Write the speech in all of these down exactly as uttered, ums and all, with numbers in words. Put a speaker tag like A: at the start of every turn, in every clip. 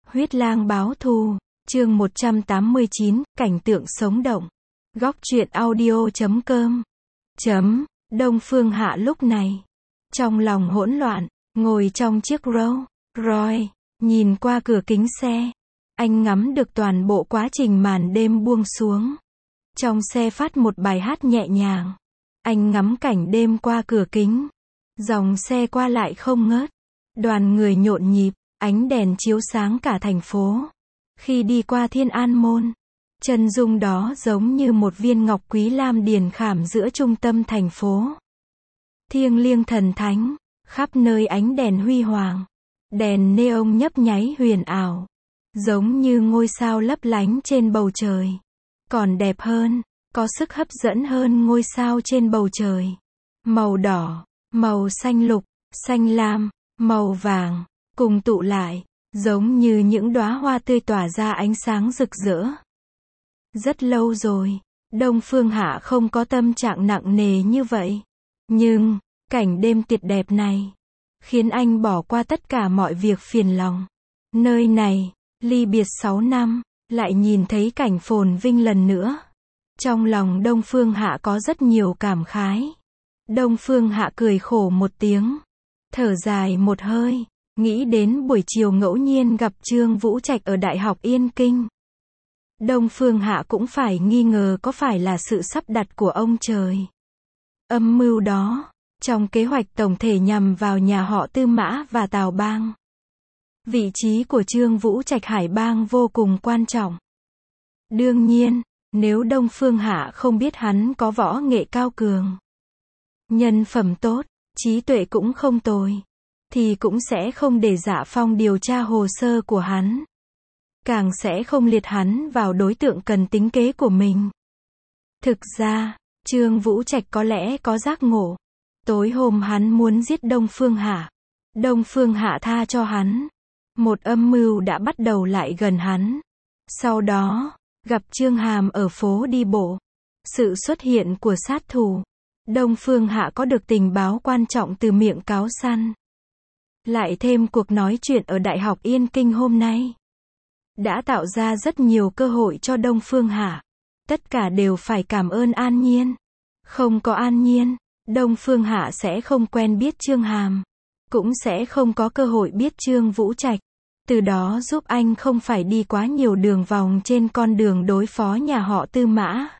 A: Huyết lang báo thù, chương một trăm tám mươi chín, cảnh tượng sống động. Góc truyện audio chấm com. Chấm, Đông Phương Hạ lúc này, trong lòng hỗn loạn, ngồi trong chiếc Rolls Royce, nhìn qua cửa kính xe. Anh ngắm được toàn bộ quá trình màn đêm buông xuống. Trong xe phát một bài hát nhẹ nhàng. Anh ngắm cảnh đêm qua cửa kính. Dòng xe qua lại không ngớt. Đoàn người nhộn nhịp, ánh đèn chiếu sáng cả thành phố. Khi đi qua Thiên An Môn, chân dung đó giống như một viên ngọc quý lam điền khảm giữa trung tâm thành phố. Thiêng liêng thần thánh, khắp nơi ánh đèn huy hoàng. Đèn neon nhấp nháy huyền ảo, giống như ngôi sao lấp lánh trên bầu trời. Còn đẹp hơn, có sức hấp dẫn hơn ngôi sao trên bầu trời. Màu đỏ, màu xanh lục, xanh lam, màu vàng, cùng tụ lại, giống như những đóa hoa tươi tỏa ra ánh sáng rực rỡ. Rất lâu rồi, Đông Phương Hạ không có tâm trạng nặng nề như vậy. Nhưng, cảnh đêm tuyệt đẹp này, khiến anh bỏ qua tất cả mọi việc phiền lòng. Nơi này, ly biệt sáu năm, lại nhìn thấy cảnh phồn vinh lần nữa. Trong lòng Đông Phương Hạ có rất nhiều cảm khái. Đông Phương Hạ cười khổ một tiếng, thở dài một hơi, nghĩ đến buổi chiều ngẫu nhiên gặp Trương Vũ Trạch ở Đại học Yên Kinh. Đông Phương Hạ cũng phải nghi ngờ có phải là sự sắp đặt của ông trời. Âm mưu đó, trong kế hoạch tổng thể nhằm vào nhà họ Tư Mã và Tào Bang. Vị trí của Trương Vũ Trạch Hải Bang vô cùng quan trọng. Đương nhiên, nếu Đông Phương Hạ không biết hắn có võ nghệ cao cường, nhân phẩm tốt, trí tuệ cũng không tồi, thì cũng sẽ không để Dạ Phong điều tra hồ sơ của hắn. Càng sẽ không liệt hắn vào đối tượng cần tính kế của mình. Thực ra, Trương Vũ Trạch có lẽ có giác ngộ. Tối hôm hắn muốn giết Đông Phương Hạ. Đông Phương Hạ tha cho hắn. Một âm mưu đã bắt đầu lại gần hắn. Sau đó, gặp Trương Hàm ở phố đi bộ. Sự xuất hiện của sát thủ. Đông Phương Hạ có được tình báo quan trọng từ miệng cáo săn. Lại thêm cuộc nói chuyện ở Đại học Yên Kinh hôm nay, đã tạo ra rất nhiều cơ hội cho Đông Phương Hạ. Tất cả đều phải cảm ơn An Nhiên. Không có An Nhiên, Đông Phương Hạ sẽ không quen biết Trương Hàm, cũng sẽ không có cơ hội biết Trương Vũ Trạch. Từ đó giúp anh không phải đi quá nhiều đường vòng trên con đường đối phó nhà họ Tư Mã,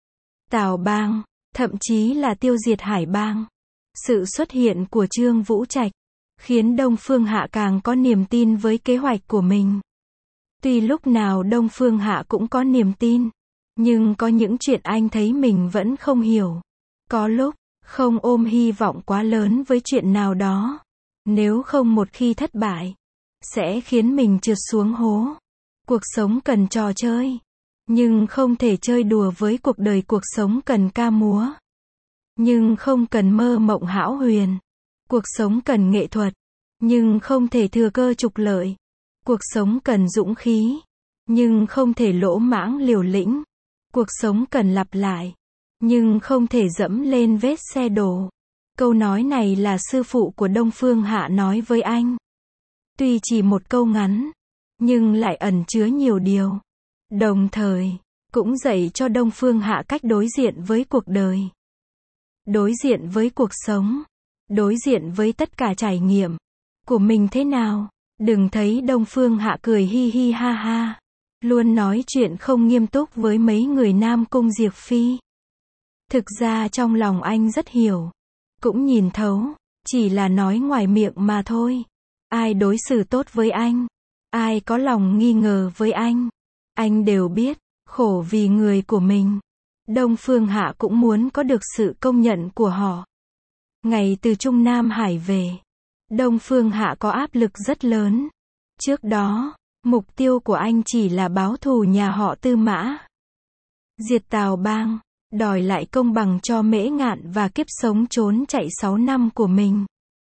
A: Tào Bang, thậm chí là tiêu diệt Hải Bang. Sự xuất hiện của Trương Vũ Trạch khiến Đông Phương Hạ càng có niềm tin với kế hoạch của mình. Tuy lúc nào Đông Phương Hạ cũng có niềm tin, nhưng có những chuyện anh thấy mình vẫn không hiểu. Có lúc, không ôm hy vọng quá lớn với chuyện nào đó. Nếu không một khi thất bại, sẽ khiến mình trượt xuống hố. Cuộc sống cần trò chơi, nhưng không thể chơi đùa với cuộc đời. Cuộc sống cần ca múa, nhưng không cần mơ mộng hão huyền. Cuộc sống cần nghệ thuật, nhưng không thể thừa cơ trục lợi. Cuộc sống cần dũng khí, nhưng không thể lỗ mãng liều lĩnh. Cuộc sống cần lặp lại, nhưng không thể dẫm lên vết xe đổ. Câu nói này là sư phụ của Đông Phương Hạ nói với anh. Tuy chỉ một câu ngắn, nhưng lại ẩn chứa nhiều điều. Đồng thời, cũng dạy cho Đông Phương Hạ cách đối diện với cuộc đời. Đối diện với cuộc sống. Đối diện với tất cả trải nghiệm của mình thế nào. Đừng thấy Đông Phương Hạ cười hi hi ha ha, luôn nói chuyện không nghiêm túc với mấy người Nam Cung Diệp Phi. Thực ra trong lòng anh rất hiểu, cũng nhìn thấu, chỉ là nói ngoài miệng mà thôi. Ai đối xử tốt với anh, ai có lòng nghi ngờ với anh, anh đều biết, khổ vì người của mình. Đông Phương Hạ cũng muốn có được sự công nhận của họ. Ngày từ Trung Nam Hải về, Đông Phương Hạ có áp lực rất lớn. Trước đó, mục tiêu của anh chỉ là báo thù nhà họ Tư Mã, diệt Tào Bang, đòi lại công bằng cho Mễ Ngạn và kiếp sống trốn chạy sáu năm của mình.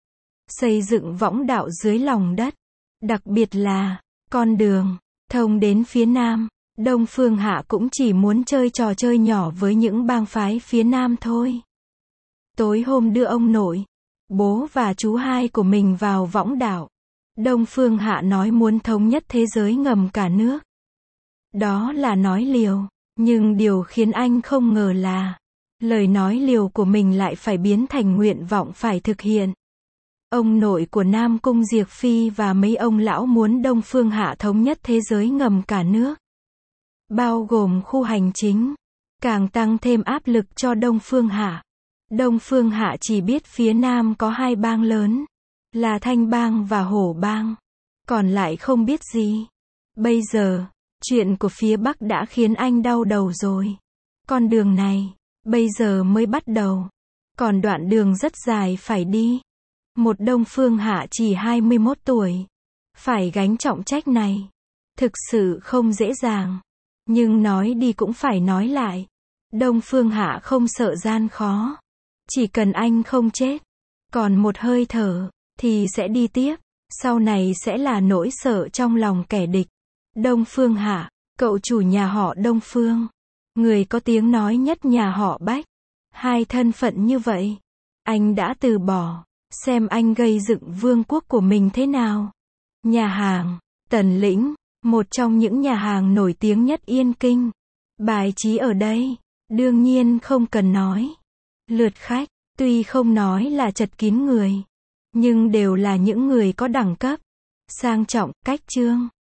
A: Xây dựng võng đạo dưới lòng đất, đặc biệt là con đường thông đến phía Nam. Đông Phương Hạ cũng chỉ muốn chơi trò chơi nhỏ với những bang phái phía Nam thôi. Tối hôm đưa ông nội, bố và chú hai của mình vào võng đạo, Đông Phương Hạ nói muốn thống nhất thế giới ngầm cả nước. Đó là nói liều, nhưng điều khiến anh không ngờ là, lời nói liều của mình lại phải biến thành nguyện vọng phải thực hiện. Ông nội của Nam Cung Diệp Phi và mấy ông lão muốn Đông Phương Hạ thống nhất thế giới ngầm cả nước, bao gồm khu hành chính, càng tăng thêm áp lực cho Đông Phương Hạ. Đông Phương Hạ chỉ biết phía Nam có hai bang lớn, là Thanh Bang và Hổ Bang, còn lại không biết gì. Bây giờ, chuyện của phía Bắc đã khiến anh đau đầu rồi. Con đường này, bây giờ mới bắt đầu, còn đoạn đường rất dài phải đi. Một Đông Phương Hạ chỉ hai mươi mốt tuổi, phải gánh trọng trách này, thực sự không dễ dàng. Nhưng nói đi cũng phải nói lại, Đông Phương Hạ không sợ gian khó. Chỉ cần anh không chết, còn một hơi thở, thì sẽ đi tiếp. Sau này sẽ là nỗi sợ trong lòng kẻ địch. Đông Phương Hạ, cậu chủ nhà họ Đông Phương, người có tiếng nói nhất nhà họ Bách. Hai thân phận như vậy, anh đã từ bỏ. Xem anh gây dựng vương quốc của mình thế nào. Nhà hàng Tần Lĩnh, một trong những nhà hàng nổi tiếng nhất Yên Kinh. Bài trí ở đây, đương nhiên không cần nói. Lượt khách, tuy không nói là chật kín người, nhưng đều là những người có đẳng cấp, sang trọng, cách trương.